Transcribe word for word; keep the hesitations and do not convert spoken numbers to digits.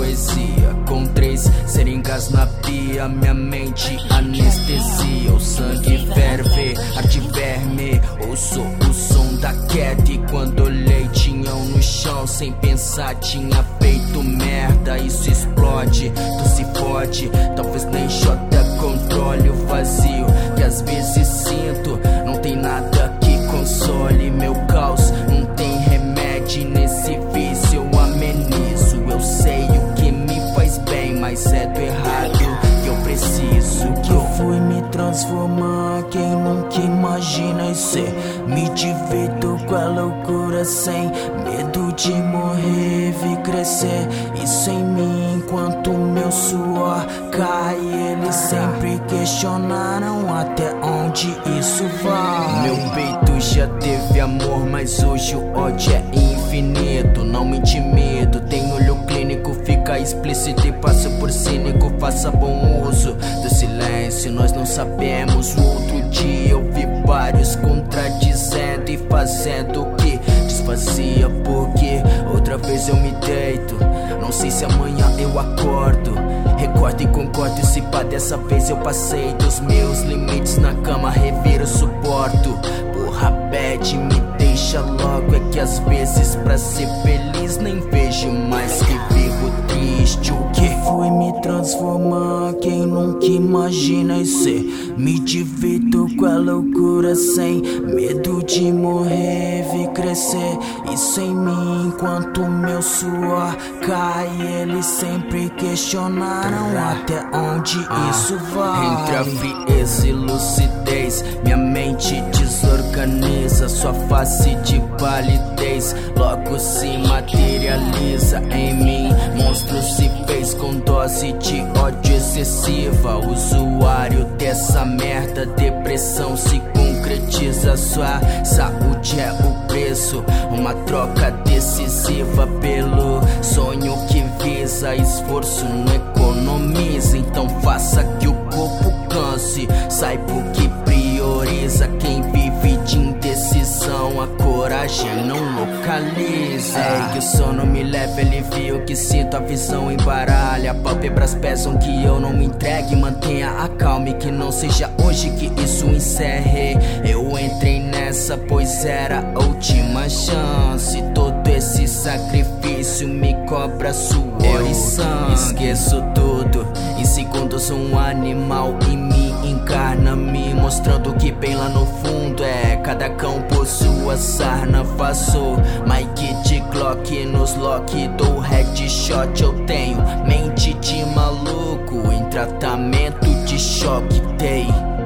poesia. Com três seringas na pia, minha mente anestesia. O sangue ferve, arte verme. Ouço o som da queda e quando olhei tinham no chão. Sem pensar tinha feito merda, isso explode, tu se fode. Talvez nem Jota controle o vazio que às vezes sinto. Não tem nada que console meu caos, não tem remédio nesse vício. Eu amenizo, eu sei o que me faz bem, mas é do errado que eu preciso. Que eu fui me transformar, quem nunca imagina isso. Me divirto com a loucura sem medo de morrer, vi crescer isso em mim enquanto meu suor cai. Eles sempre questionaram até onde isso vai. Meu peito já teve amor, mas hoje o ódio é infinito. Não me intimido, tem olho clínico, fica explícito e passa por cínico. Faça bom uso do silêncio, nós não sabemos. O outro dia eu vi vários contradizendo e fazendo o que desfazia, porque outra vez eu me deito. Não sei se amanhã eu acordo. Recordo e concordo, se pá dessa vez eu passei dos meus limites. Na cama reviro, suporto. Porra, bad, me deixa logo. É que às vezes pra ser feliz nem vejo mais que vivo triste. O que fui me transformar, quem nunca imagina isso. Me divirto com a loucura sem medo de morrer, vi crescer isso em mim enquanto meu suor cai. Eles sempre questionaram até onde ah, isso vai. Entre a frieza e lucidez, minha mente desorganiza. Sua face de palidez logo se materializa em mim. Monstro se fez com dose de ódio excessiva. Usuário dessa merda, depressão se concretiza. Sua saúde é o preço, uma troca decisiva pelo sonho que visa. Esforço não economiza, então faça que o corpo canse. Saiba o que prioriza, quem vive de indecisão, a coragem não localiza. É que o sono me leva alivio, que sinto a visão embaralha. Pálpebras pesam, que eu não me entregue, mantenha a calma e que não seja hoje que isso encerre. Eu entrei nessa pois era a última chance. Todo esse sacrifício me cobra suor e sangue. Esqueço tudo, em segundos um animal em mim encarna, me mostrando que bem lá no fundo é cada cão por sua sarna. Faço Mike de Glock nos lock, dou headshot. Eu tenho mente de maluco em tratamento de choque. Tem